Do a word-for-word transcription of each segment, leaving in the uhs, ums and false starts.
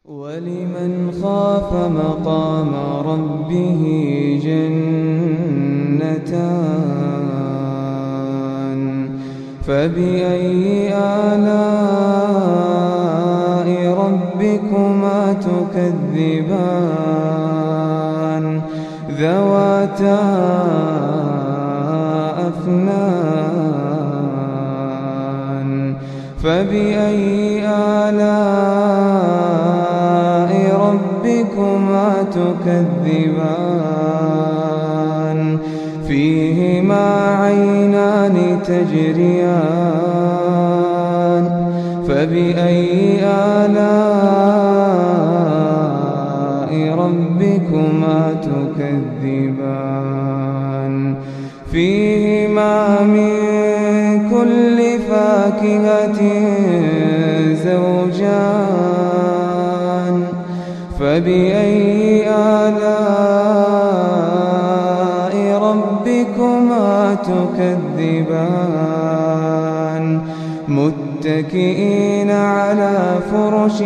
ولمن خاف مقام ربه جنتان فبأي آلاء ربكما تكذبان ذواتا أفنان فبأي آلاء ربكما تكذبان فيهما عينان تجريان فبأي آلاء ربكما تكذبان فيهما من كل فاكهة زوجان فبأي آلاء ربكما تكذبان متكئين على فرش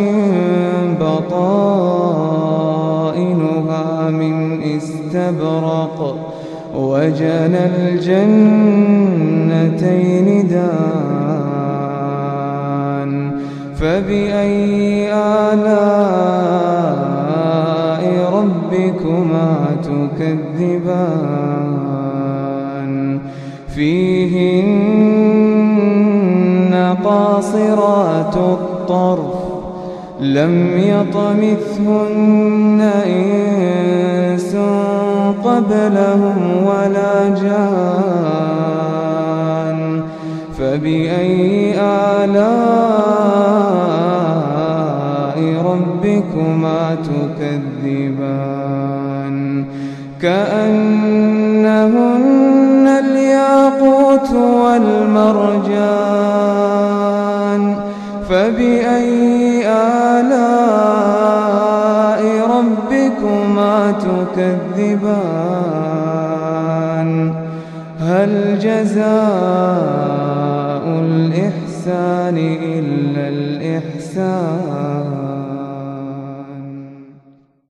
بطائنها من استبرق وجنى الجنتين دان فبأي آلاء ربكما تكذبان فيهن قاصرات الطرف لم يطمثهن إنس قبلهم ولا جان فبأي آلاء ربكما تكذبان كأنهن الياقوت والمرجان فبأي آلاء ربكما تكذبان هل جزاء الإحسان إلا الإحسان